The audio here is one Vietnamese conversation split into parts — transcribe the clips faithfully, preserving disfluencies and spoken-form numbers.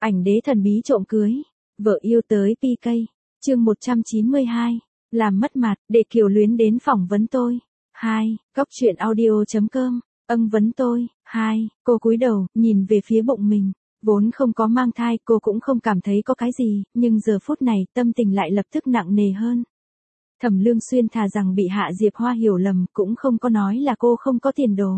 Ảnh đế thần bí trộm cưới. Vợ yêu tới pê ca. Chương một trăm chín mươi hai. Làm mất mặt, để Kiều Luyến đến phỏng vấn tôi. hai. Góc truyện audio chấm com. Âng vấn tôi. hai. Cô cúi đầu, nhìn về phía bụng mình. Vốn không có mang thai, cô cũng không cảm thấy có cái gì, nhưng giờ phút này, tâm tình lại lập tức nặng nề hơn. Thẩm Lương Xuyên thà rằng bị Hạ Diệp Hoa hiểu lầm, cũng không có nói là cô không có tiền đồ.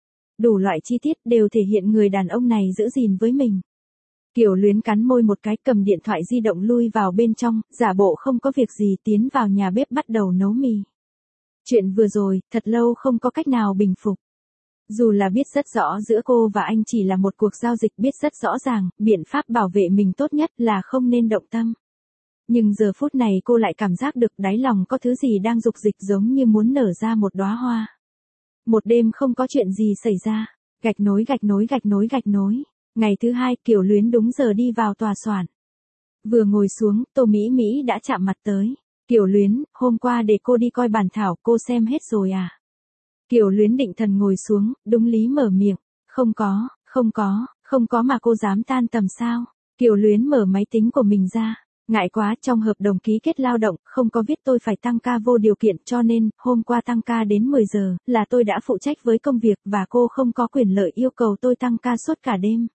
Đủ loại chi tiết đều thể hiện người đàn ông này giữ gìn với mình. Kiều Luyến cắn môi một cái, cầm điện thoại di động lui vào bên trong, giả bộ không có việc gì tiến vào nhà bếp bắt đầu nấu mì. Chuyện vừa rồi, thật lâu không có cách nào bình phục. Dù là biết rất rõ giữa cô và anh chỉ là một cuộc giao dịch, biết rất rõ ràng, biện pháp bảo vệ mình tốt nhất là không nên động tâm. Nhưng giờ phút này cô lại cảm giác được đáy lòng có thứ gì đang rục dịch giống như muốn nở ra một đóa hoa. Một đêm không có chuyện gì xảy ra, gạch nối gạch nối gạch nối gạch nối. Ngày thứ hai, Kiều Luyến đúng giờ đi vào tòa soạn. Vừa ngồi xuống, Tô Mỹ Mỹ đã chạm mặt tới. Kiều Luyến, hôm qua để cô đi coi bản thảo, cô xem hết rồi à? Kiều Luyến định thần ngồi xuống, đúng lý mở miệng. Không có, không có, không có mà cô dám tan tầm sao? Kiều Luyến mở máy tính của mình ra. Ngại quá, trong hợp đồng ký kết lao động, không có viết tôi phải tăng ca vô điều kiện, cho nên, hôm qua tăng ca đến mười giờ, là tôi đã phụ trách với công việc, và cô không có quyền lợi yêu cầu tôi tăng ca suốt cả đêm.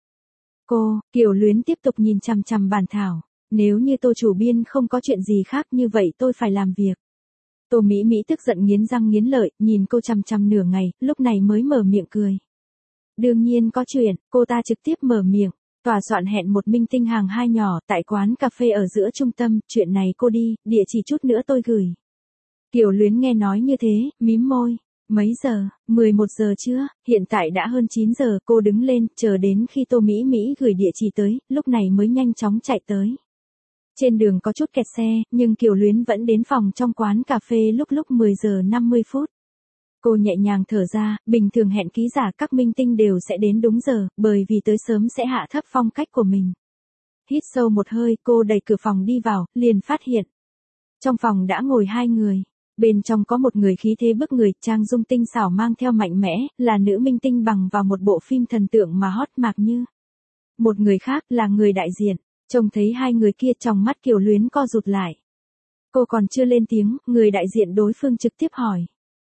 Cô, Kiều Luyến tiếp tục nhìn chằm chằm bản thảo. Nếu như Tô chủ biên không có chuyện gì khác như vậy tôi phải làm việc. Tô Mỹ Mỹ tức giận nghiến răng nghiến lợi, nhìn cô chằm chằm nửa ngày, lúc này mới mở miệng cười. Đương nhiên có chuyện, cô ta trực tiếp mở miệng. Tòa soạn hẹn một minh tinh hàng hai nhỏ tại quán cà phê ở giữa trung tâm, chuyện này cô đi, địa chỉ chút nữa tôi gửi. Kiều Luyến nghe nói như thế, mím môi. Mấy giờ? mười một giờ chưa? Hiện tại đã hơn chín giờ, cô đứng lên, chờ đến khi Tô Mỹ Mỹ gửi địa chỉ tới, lúc này mới nhanh chóng chạy tới. Trên đường có chút kẹt xe, nhưng Kiều Luyến vẫn đến phòng trong quán cà phê lúc lúc mười giờ năm mươi phút. Cô nhẹ nhàng thở ra, bình thường hẹn ký giả các minh tinh đều sẽ đến đúng giờ, bởi vì tới sớm sẽ hạ thấp phong cách của mình. Hít sâu một hơi, cô đẩy cửa phòng đi vào, liền phát hiện. Trong phòng đã ngồi hai người. Bên trong có một người khí thế bức người, trang dung tinh xảo mang theo mạnh mẽ, là nữ minh tinh bằng vào một bộ phim thần tượng mà hot Mạc Như. Một người khác là người đại diện, trông thấy hai người kia trong mắt Kiều Luyến co rụt lại. Cô còn chưa lên tiếng, người đại diện đối phương trực tiếp hỏi.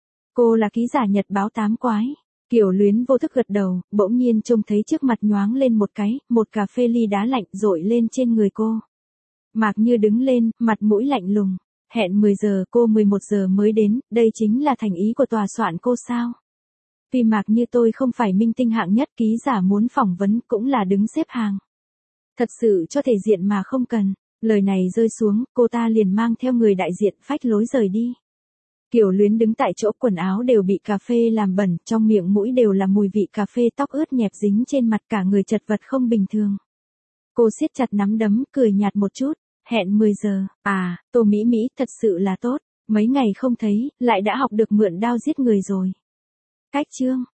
Cô là ký giả Nhật báo Tám Quái. Kiều Luyến vô thức gật đầu, bỗng nhiên trông thấy trước mặt nhoáng lên một cái, một cà phê ly đá lạnh rội lên trên người cô. Mạc Như đứng lên, mặt mũi lạnh lùng. Hẹn mười giờ, cô mười một giờ mới đến, đây chính là thành ý của tòa soạn cô sao? Vì Mạc Như tôi không phải minh tinh hạng nhất, ký giả muốn phỏng vấn cũng là đứng xếp hàng. Thật sự cho thể diện mà không cần. Lời này rơi xuống, cô ta liền mang theo người đại diện phách lối rời đi. Kiều Luyến đứng tại chỗ, quần áo đều bị cà phê làm bẩn, trong miệng mũi đều là mùi vị cà phê, tóc ướt nhẹp dính trên mặt, cả người chật vật không bình thường. Cô siết chặt nắm đấm, cười nhạt một chút. Hẹn mười giờ, à, Tô Mỹ Mỹ thật sự là tốt, mấy ngày không thấy, lại đã học được mượn đao giết người rồi. Cách chương,